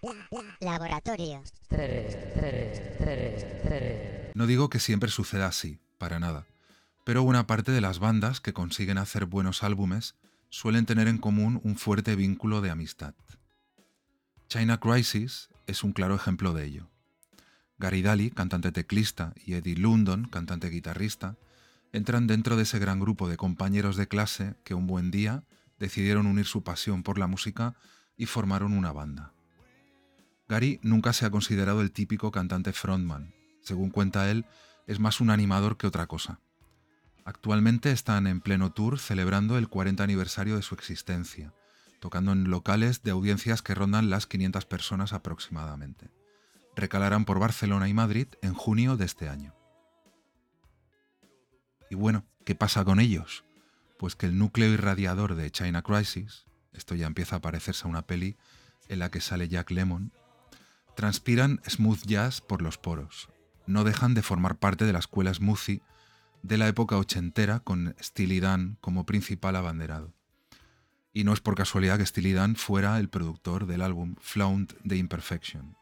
Laboratorio. No digo que siempre suceda así, para nada, pero buena parte de las bandas que consiguen hacer buenos álbumes suelen tener en común un fuerte vínculo de amistad. China Crisis es un claro ejemplo de ello. Gary Daly, cantante teclista, y Eddie Lundon, cantante guitarrista, entran dentro de ese gran grupo de compañeros de clase que un buen día decidieron unir su pasión por la música y formaron una banda. Gary nunca se ha considerado el típico cantante frontman. Según cuenta él, es más un animador que otra cosa. Actualmente están en pleno tour celebrando el 40 aniversario de su existencia, tocando en locales de audiencias que rondan las 500 personas aproximadamente. Recalarán por Barcelona y Madrid en junio de este año. Y bueno, ¿qué pasa con ellos? Pues que el núcleo irradiador de China Crisis, esto ya empieza a parecerse a una peli en la que sale Jack Lemmon, transpiran smooth jazz por los poros. No dejan de formar parte de la escuela smoothie de la época ochentera con Steely Dan como principal abanderado. Y no es por casualidad que Steely Dan fuera el productor del álbum Flaunt the Imperfection.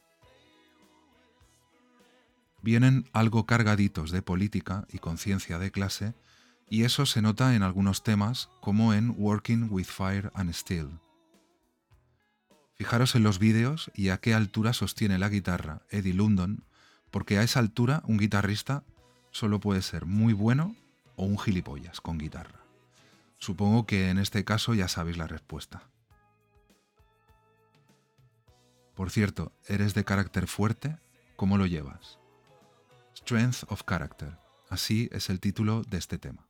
Vienen algo cargaditos de política y conciencia de clase, y eso se nota en algunos temas como en Working with Fire and Steel. Fijaros en los vídeos y a qué altura sostiene la guitarra Eddie Lundon, porque a esa altura un guitarrista solo puede ser muy bueno o un gilipollas con guitarra. Supongo que en este caso ya sabéis la respuesta. Por cierto, ¿eres de carácter fuerte? ¿Cómo lo llevas? Strength of Character, así es el título de este tema.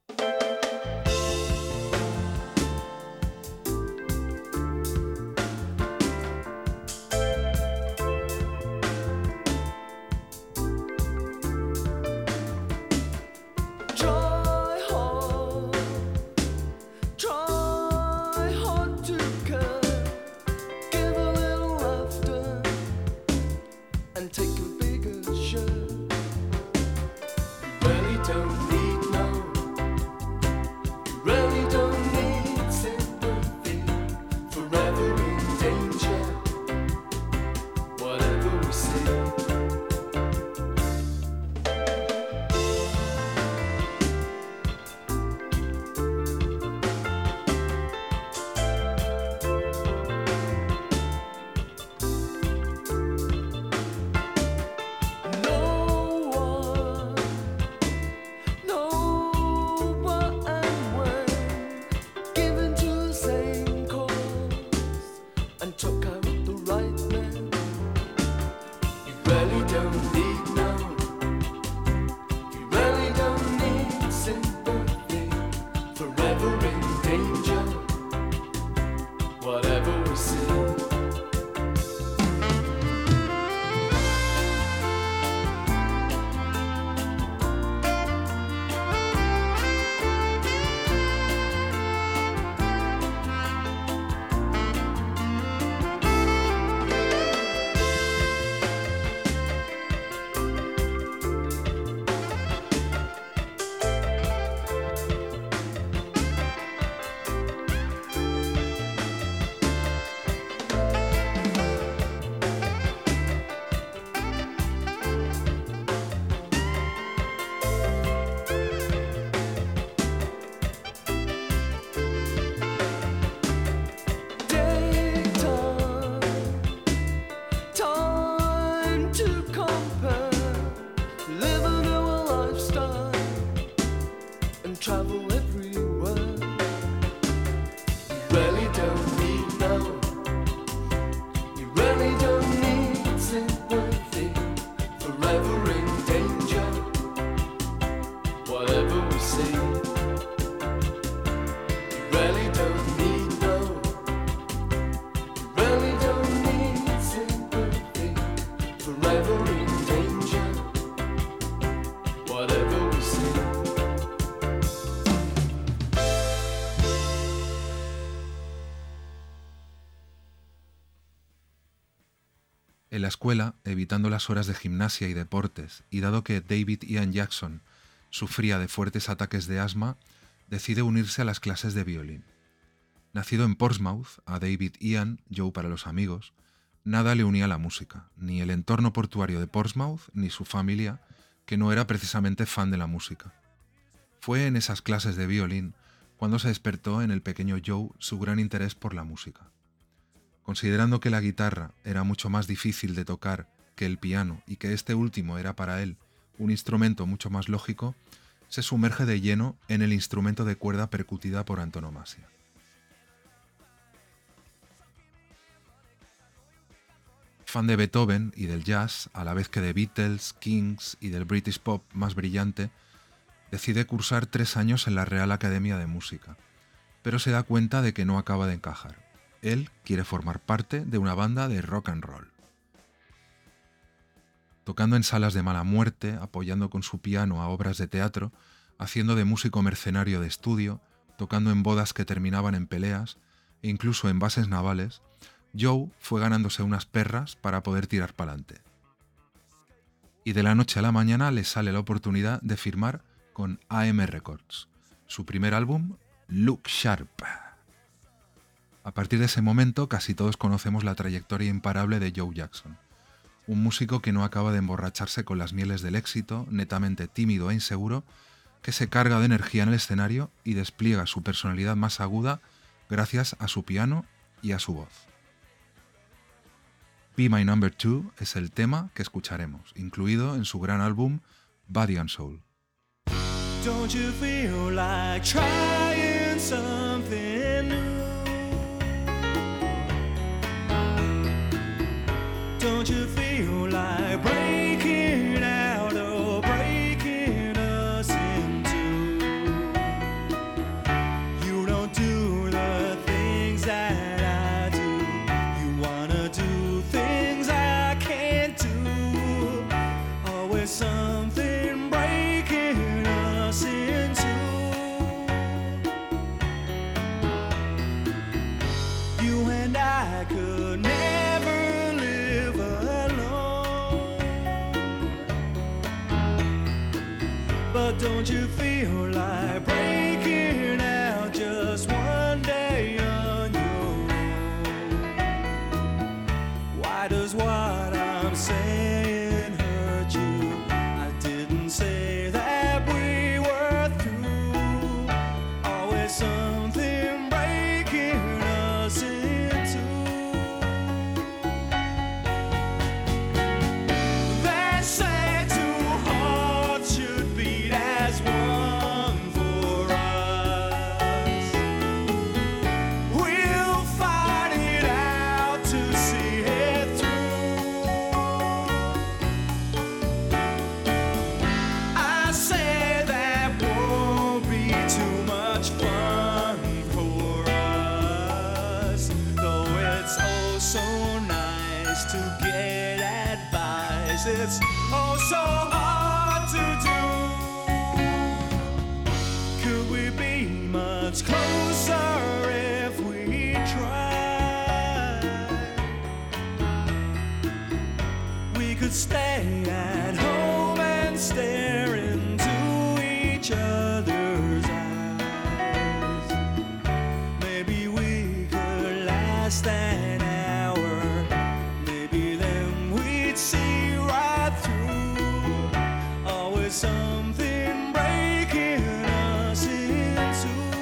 En la escuela, evitando las horas de gimnasia y deportes, y dado que David Ian Jackson sufría de fuertes ataques de asma, decide unirse a las clases de violín. Nacido en Portsmouth, a David Ian, Joe para los amigos, nada le unía a la música, ni el entorno portuario de Portsmouth, ni su familia, que no era precisamente fan de la música. Fue en esas clases de violín cuando se despertó en el pequeño Joe su gran interés por la música. Considerando que la guitarra era mucho más difícil de tocar que el piano y que este último era para él un instrumento mucho más lógico, se sumerge de lleno en el instrumento de cuerda percutida por antonomasia. Fan de Beethoven y del jazz, a la vez que de Beatles, Kings y del British pop más brillante, decide cursar 3 años en la Real Academia de Música, pero se da cuenta de que no acaba de encajar. Él quiere formar parte de una banda de rock and roll. Tocando en salas de mala muerte, apoyando con su piano a obras de teatro, haciendo de músico mercenario de estudio, tocando en bodas que terminaban en peleas e incluso en bases navales, Joe fue ganándose unas perras para poder tirar pa'lante. Y de la noche a la mañana le sale la oportunidad de firmar con AM Records, su primer álbum, Look Sharp. A partir de ese momento casi todos conocemos la trayectoria imparable de Joe Jackson, un músico que no acaba de emborracharse con las mieles del éxito, netamente tímido e inseguro, que se carga de energía en el escenario y despliega su personalidad más aguda gracias a su piano y a su voz. Be My Number 2 es el tema que escucharemos, incluido en su gran álbum Body and Soul. Don't you feel like trying something new? Don't you feel like breaking out or breaking us in two? You don't do the things that I do. You wanna do things I can't do. Always something breaking us in two. You and I could never live alone. But don't you feel like breaking out just one day on your own? Why does what I'm saying hurt you? I didn't say that we were through. Always something breaking us in two. They say two hearts should beat as one for us. We'll fight it out to see it through. I say that won't be too much fun for us, though it's oh so nice to get advice. It's oh so hard to do. Could we be much closer if we tried? We could stay at home and stare into each other's eyes. Maybe we could last an hour. Maybe then we'd see right through. Always something breaking us in two.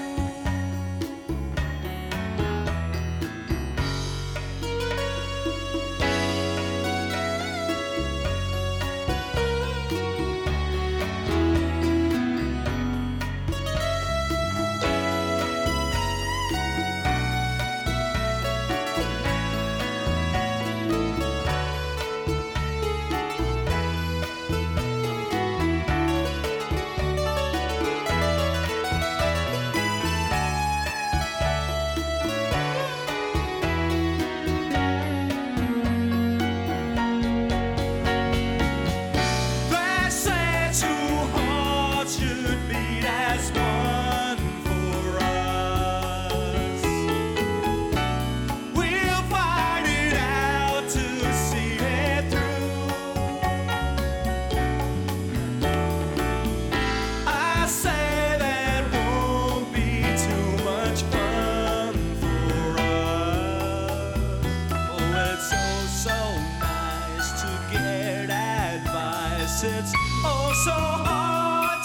this, it's oh so hard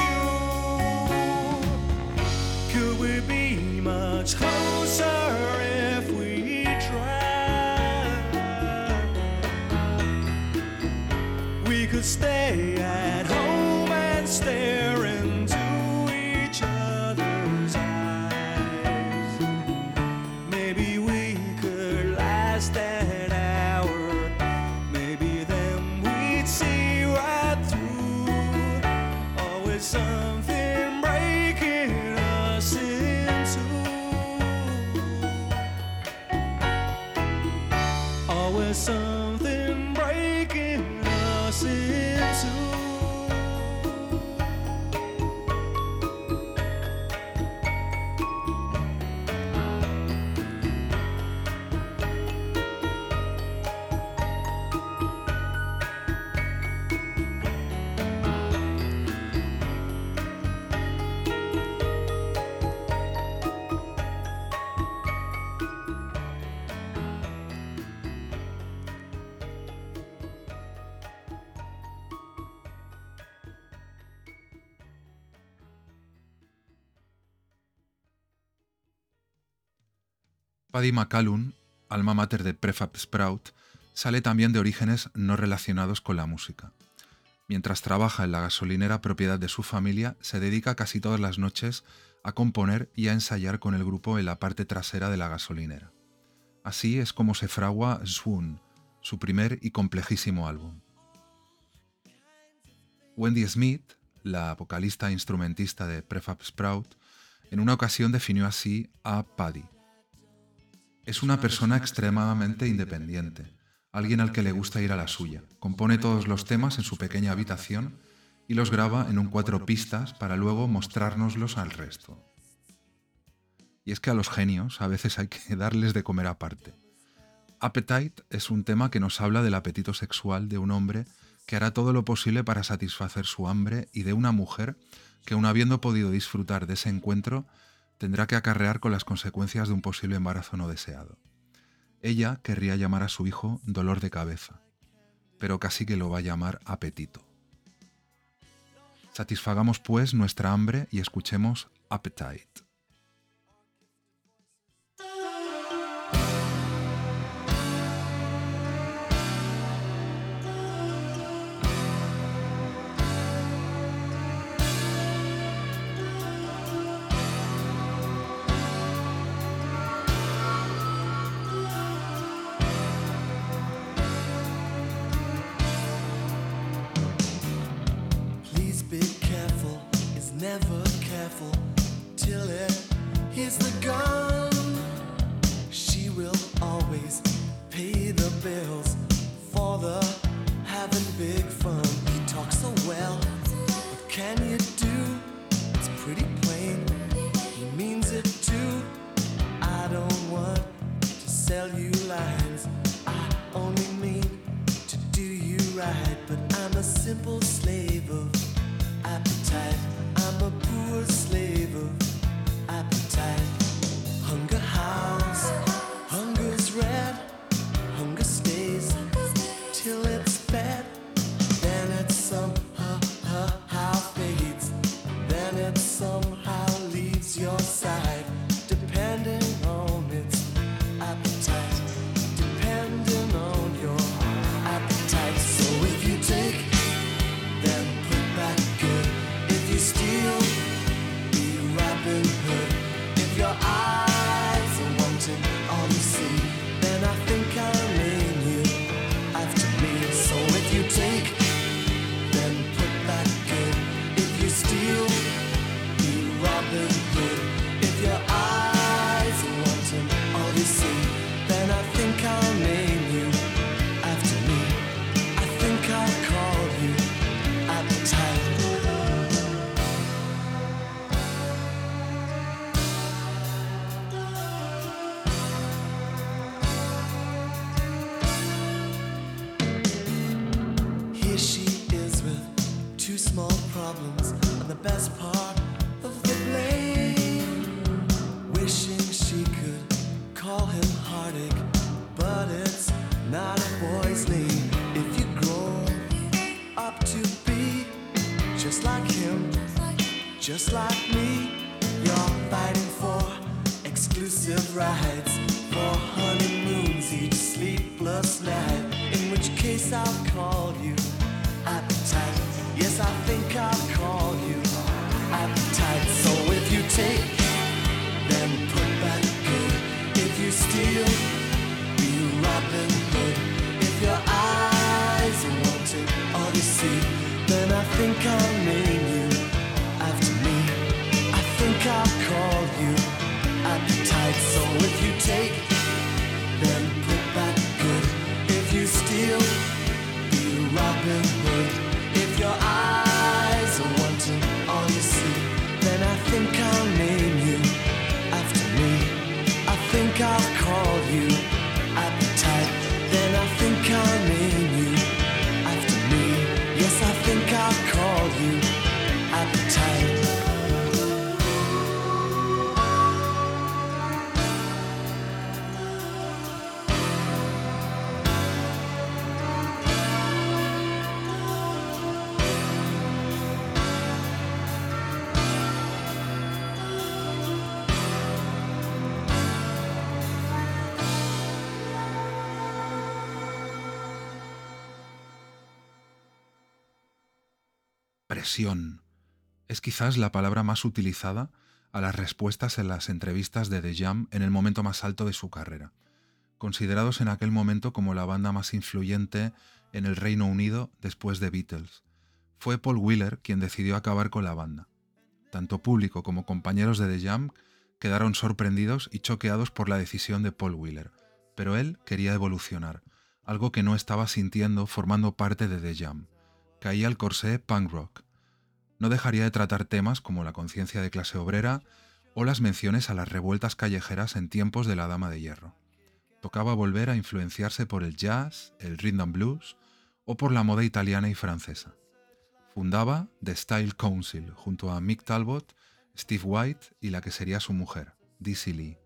to do. Could we be much closer if we tried? We could stay at home and stare into each other's eyes. Maybe we could last an hour. Maybe then we'd see right through. Always something breaking us in two. Always something breaking us in two. Paddy McCallum, alma mater de Prefab Sprout, sale también de orígenes no relacionados con la música. Mientras trabaja en la gasolinera propiedad de su familia, se dedica casi todas las noches a componer y a ensayar con el grupo en la parte trasera de la gasolinera. Así es como se fragua Swoon, su primer y complejísimo álbum. Wendy Smith, la vocalista e instrumentista de Prefab Sprout, en una ocasión definió así a Paddy. Es una persona extremadamente independiente, alguien al que le gusta ir a la suya. Compone todos los temas en su pequeña habitación y los graba en un 4 pistas para luego mostrárnoslos al resto. Y es que a los genios a veces hay que darles de comer aparte. Appetite es un tema que nos habla del apetito sexual de un hombre que hará todo lo posible para satisfacer su hambre y de una mujer que, aun habiendo podido disfrutar de ese encuentro, tendrá que acarrear con las consecuencias de un posible embarazo no deseado. Ella querría llamar a su hijo dolor de cabeza, pero casi que lo va a llamar apetito. Satisfagamos pues nuestra hambre y escuchemos Appetite. Never careful till it hits the gun. She will always pay the bills for the having big fun. He talks so well, what can you do? It's pretty plain, he means it too. I don't want to sell you lines, I only mean to do you right. But I'm a simple slave of appetite. I'm a poor slave of appetite. Hunger howls, hunger's red. Hunger stays till it's fed. Then it somehow fades. Then it somehow leaves your side. Depending on its appetite. Depending on your appetite. So if you take, then put back good. If you steal, be Robin Hood. If your eyes are wanting all you see, then I think I'll name you after me. So if you take, then put back good. If you steal, be Robin Hood. If your eyes are wanting all you see, then I think I'll name you after me. I think I'll call you Appetite. Here she is with 2 small problems and the best part of the blame. Wishing she could call him heartache, but it's not a boy's name. If you grow up to just like me. You're fighting for exclusive rides, for honeymoons each sleepless night. In which case I'll call you appetite. Yes, I think I'll call you appetite. So if you take, then put back good. If you steal, be Robin Hood. If your eyes are wanting all you see, then I think I'll name you after me. I think I'll call you appetite. So if you take, then put back good. If you steal, be Robin Hood. If your eyes are wanting all you see, then I think I'll name you after me. I think I'll call you appetite. Then I think I'll name you after me. Yes, I think I'll call you appetite. Presión es quizás la palabra más utilizada a las respuestas en las entrevistas de The Jam en el momento más alto de su carrera. Considerados en aquel momento como la banda más influyente en el Reino Unido después de Beatles, fue Paul Weller quien decidió acabar con la banda. Tanto público como compañeros de The Jam quedaron sorprendidos y choqueados por la decisión de Paul Weller, pero él quería evolucionar, algo que no estaba sintiendo formando parte de The Jam. Caía al corsé punk rock. No dejaría de tratar temas como la conciencia de clase obrera o las menciones a las revueltas callejeras en tiempos de la Dama de Hierro. Tocaba volver a influenciarse por el jazz, el rhythm and blues o por la moda italiana y francesa. Fundaba The Style Council junto a Mick Talbot, Steve White y la que sería su mujer, Dizzy Lee.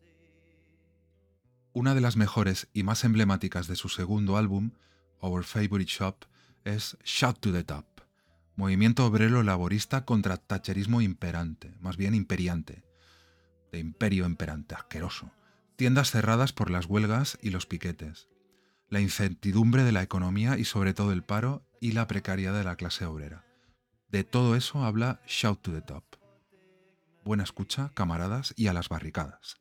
Una de las mejores y más emblemáticas de su segundo álbum, Our Favorite Shop, es Shout to the Top, movimiento obrero laborista contra thatcherismo imperante, más bien imperiante, de imperio imperante, asqueroso, tiendas cerradas por las huelgas y los piquetes, la incertidumbre de la economía y sobre todo el paro y la precariedad de la clase obrera. De todo eso habla Shout to the Top. Buena escucha, camaradas, y a las barricadas.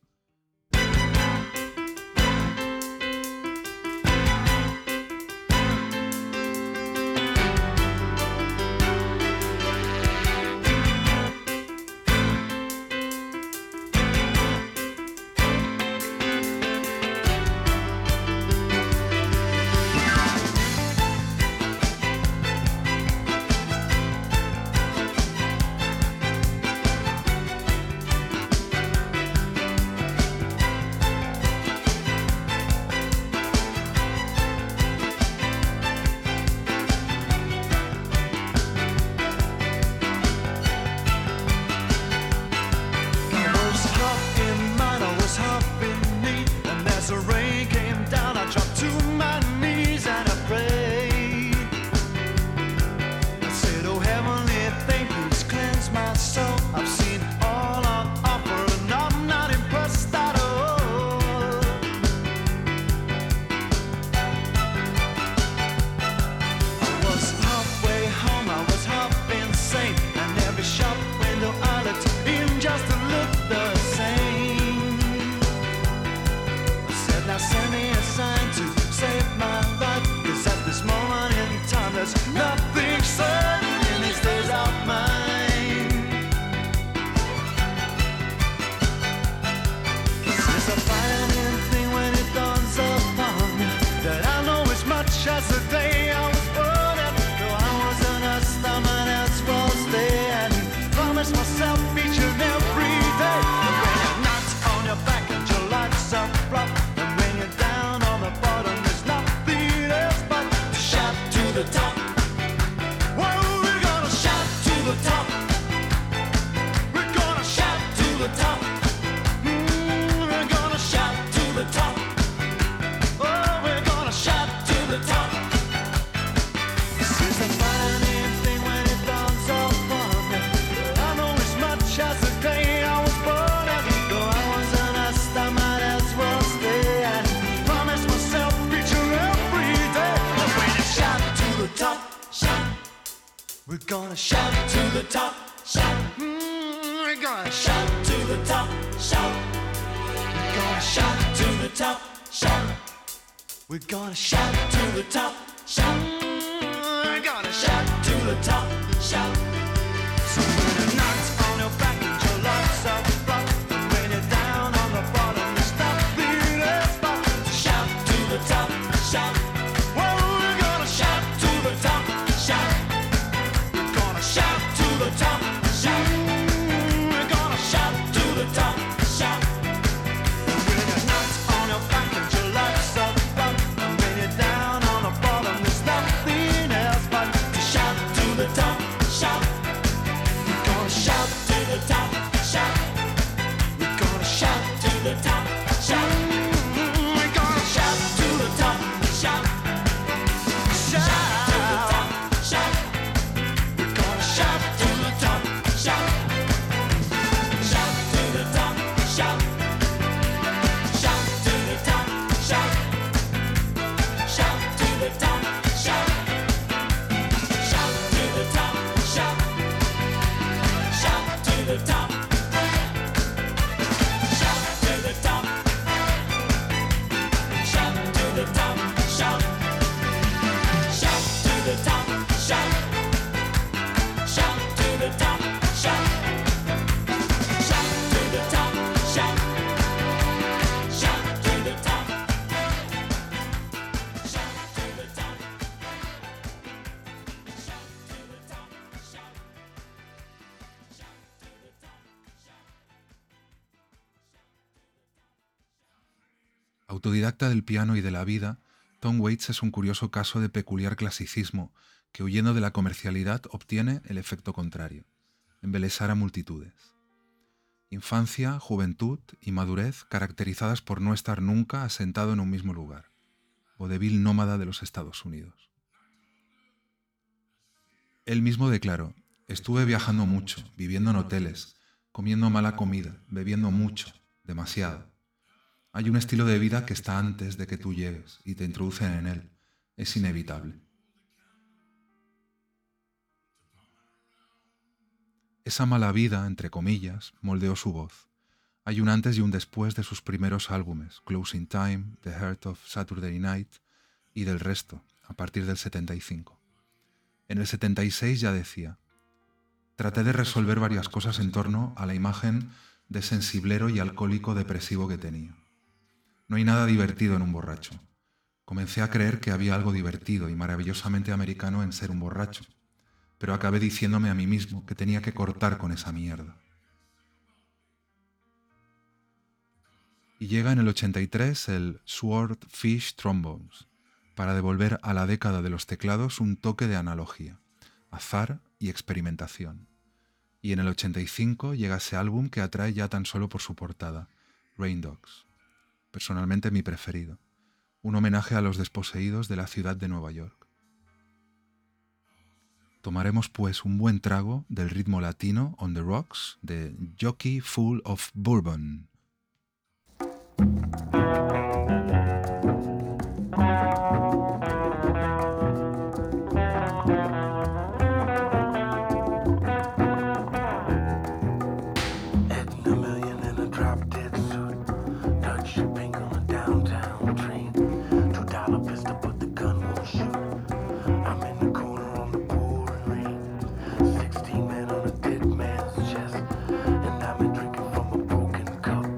This is the fun anything when it dawns upon me. I know We're gonna shout to the top, shout. We're gonna shout to the top, shout. We're gonna shout to the top, shout. We're gonna shout to the top, shout. We're gonna shout to the top, shout. So when it knocks on your back and your life's up front, and when you're down on the bottom, you stop being a spot. So shout to the top, shout. Well, we're gonna shout to the top, shout. We're gonna shout to the top, shout. We're gonna shout to the top, shout. And when it knocks on your back and your life's up front, and when you're down on the bottom, there's nothing else but to shout to the top, shout. We're gonna shout to the top, shout. We're gonna shout to the top, shout. We're gonna shout to the top, shout. Shout to the top, shout. We're gonna shout to the top, shout. Shout to the top, shout. Shout to the top, shout. Shout to the top, shout. Shout to the top, shout. Shout to the top. Shout to the top. Shout to the top, shout. Shout to the top, shout. Shout to the top, shout. Shout to the top, shout. Shout to the top. Shout to the top. Shout to the top, shout. Autodidacta del piano y de la vida, Tom Waits es un curioso caso de peculiar clasicismo que, huyendo de la comercialidad, obtiene el efecto contrario: embelesar a multitudes. Infancia, juventud y madurez caracterizadas por no estar nunca asentado en un mismo lugar, vodevil nómada de los Estados Unidos. Él mismo declaró: estuve viajando mucho, viviendo en hoteles, comiendo mala comida, bebiendo mucho, demasiado. Hay un estilo de vida que está antes de que tú llegues y te introducen en él. Es inevitable. Esa mala vida, entre comillas, moldeó su voz. Hay un antes y un después de sus primeros álbumes, Closing Time, The Heart of Saturday Night y del resto, a partir del 75. En el 76 ya decía: traté de resolver varias cosas en torno a la imagen de sensiblero y alcohólico depresivo que tenía. No hay nada divertido en un borracho. Comencé a creer que había algo divertido y maravillosamente americano en ser un borracho, pero acabé diciéndome a mí mismo que tenía que cortar con esa mierda. Y llega en el 83 el Swordfish Trombones, para devolver a la década de los teclados un toque de analogía, azar y experimentación. Y en el 85 llega ese álbum que atrae ya tan solo por su portada, Rain Dogs, personalmente mi preferido, un homenaje a los desposeídos de la ciudad de Nueva York. Tomaremos pues un buen trago del ritmo latino On the Rocks de Jockey Full of Bourbon. And I've been drinking from a broken cup.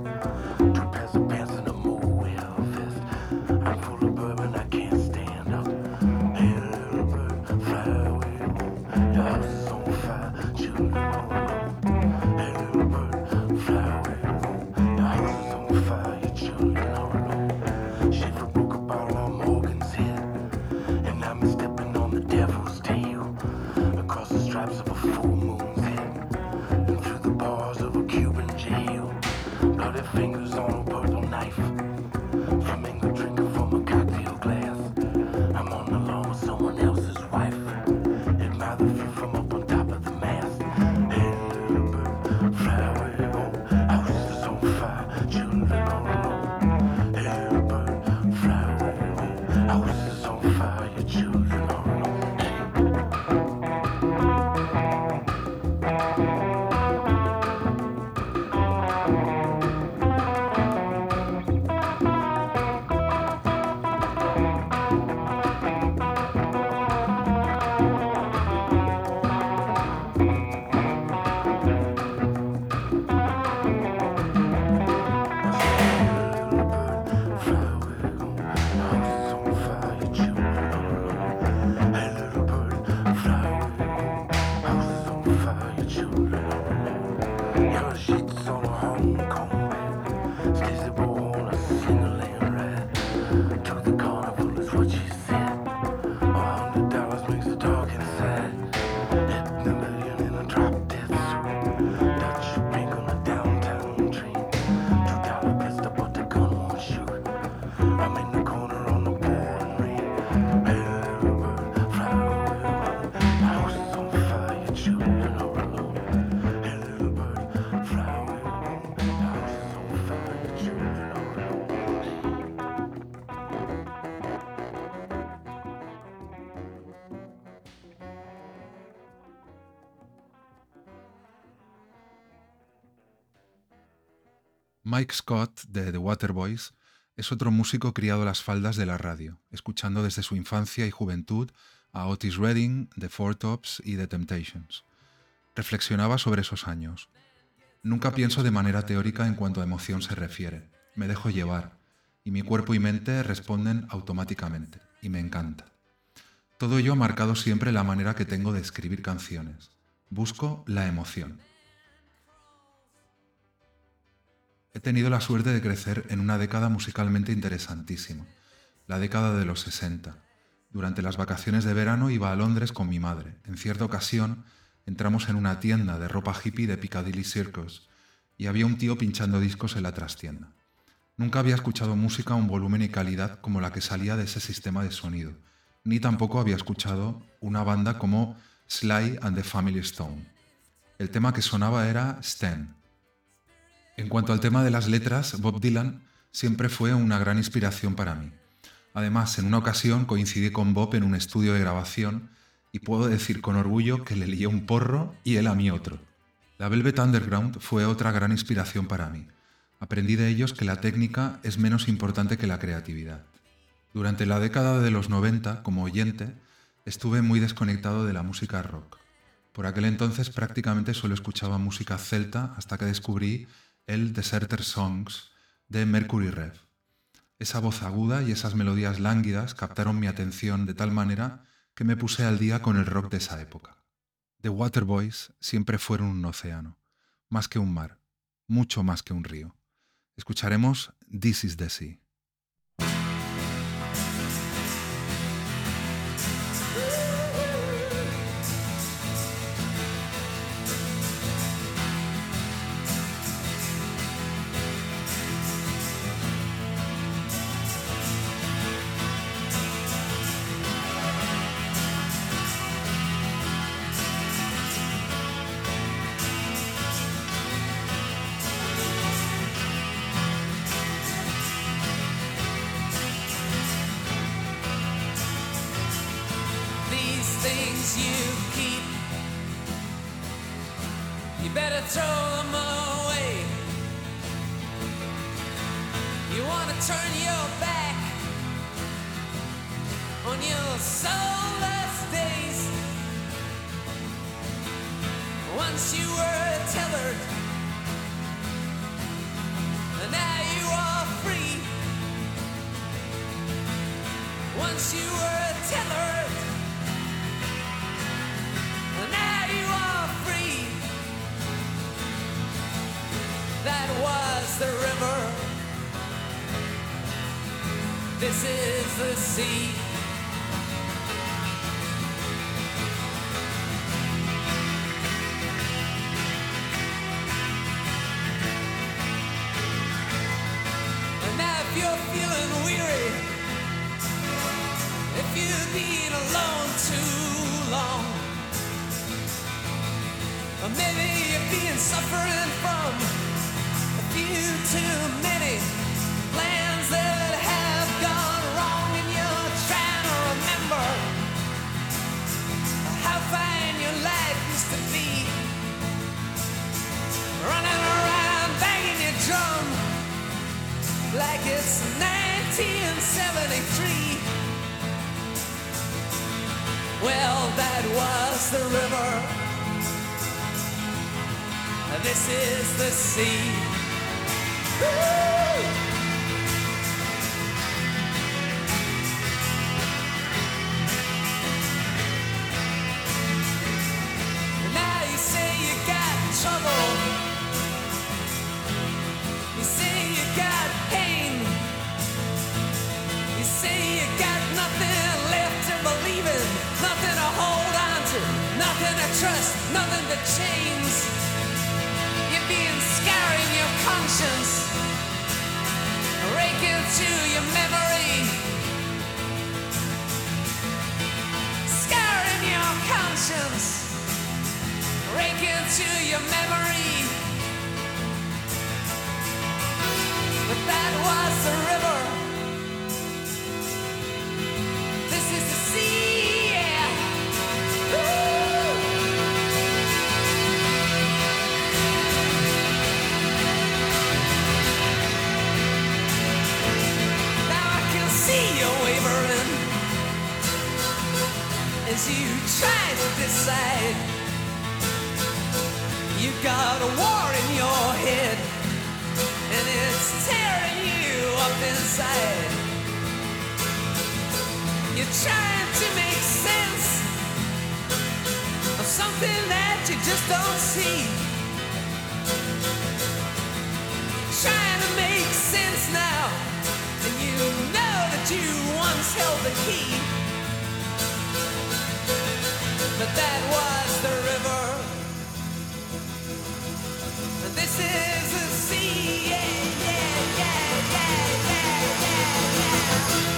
Mike Scott, de The Waterboys, es otro músico criado a las faldas de la radio, escuchando desde su infancia y juventud a Otis Redding, The Four Tops y The Temptations. Reflexionaba sobre esos años. Nunca pienso de manera teórica en cuanto a emoción se refiere. Me dejo llevar, y mi cuerpo y mente responden automáticamente, y me encanta. Todo ello ha marcado siempre la manera que tengo de escribir canciones. Busco la emoción. He tenido la suerte de crecer en una década musicalmente interesantísima, la década de los 60. Durante las vacaciones de verano iba a Londres con mi madre. En cierta ocasión entramos en una tienda de ropa hippie de Piccadilly Circus y había un tío pinchando discos en la trastienda. Nunca había escuchado música a un volumen y calidad como la que salía de ese sistema de sonido, ni tampoco había escuchado una banda como Sly and the Family Stone. El tema que sonaba era Stan. En cuanto al tema de las letras, Bob Dylan siempre fue una gran inspiración para mí. Además, en una ocasión coincidí con Bob en un estudio de grabación y puedo decir con orgullo que le lié un porro y él a mí otro. La Velvet Underground fue otra gran inspiración para mí. Aprendí de ellos que la técnica es menos importante que la creatividad. Durante la década de los 90, como oyente, estuve muy desconectado de la música rock. Por aquel entonces prácticamente solo escuchaba música celta hasta que descubrí el Deserter Songs de Mercury Rev. Esa voz aguda y esas melodías lánguidas captaron mi atención de tal manera que me puse al día con el rock de esa época. The Waterboys siempre fueron un océano, más que un mar, mucho más que un río. Escucharemos This is the Sea. Better throw them away. You want to turn your back on your soulless days. Once you were tethered, and now you are free. Once you were tethered, and now you are free. That was the river. This is the sea. And now if you're feeling weary, if you've been alone too long, or maybe you've been suffering from too many plans that have gone wrong, and you're trying to remember how fine your life used to be. Running around banging your drum like it's 1973. Well, that was the river. This is the sea. Now you say you got trouble, you say you got pain, you say you got nothing left to believe in, nothing to hold on to, nothing to trust, nothing to change. You're being scarring your conscience, raking to your memory, scarring your conscience, raking to your memory. But that was the river. This is the sea, yeah. Woo! as you try to decide. You got a war in your head, and it's tearing you up inside. You're trying to make sense of something that you just don't see. Trying to make sense now, and you know that you once held the key. But that was the river, and this is the sea. Yeah, yeah, yeah, yeah, yeah, yeah, yeah.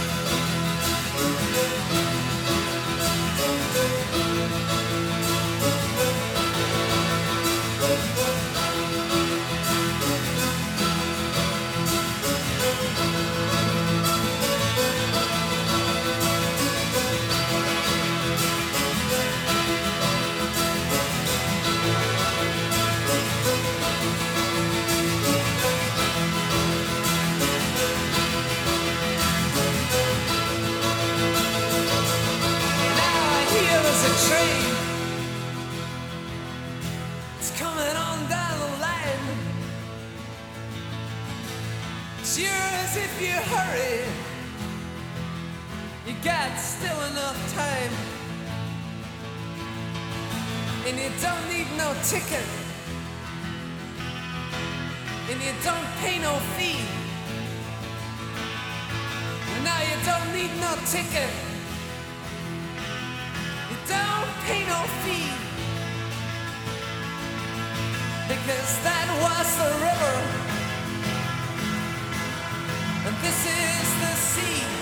Train, it's coming on down the line. Sure as if you hurry, you got still enough time, and you don't need no ticket, and you don't pay no fee. Now you don't need no ticket, don't pay no fee, because that was the river, and this is the sea.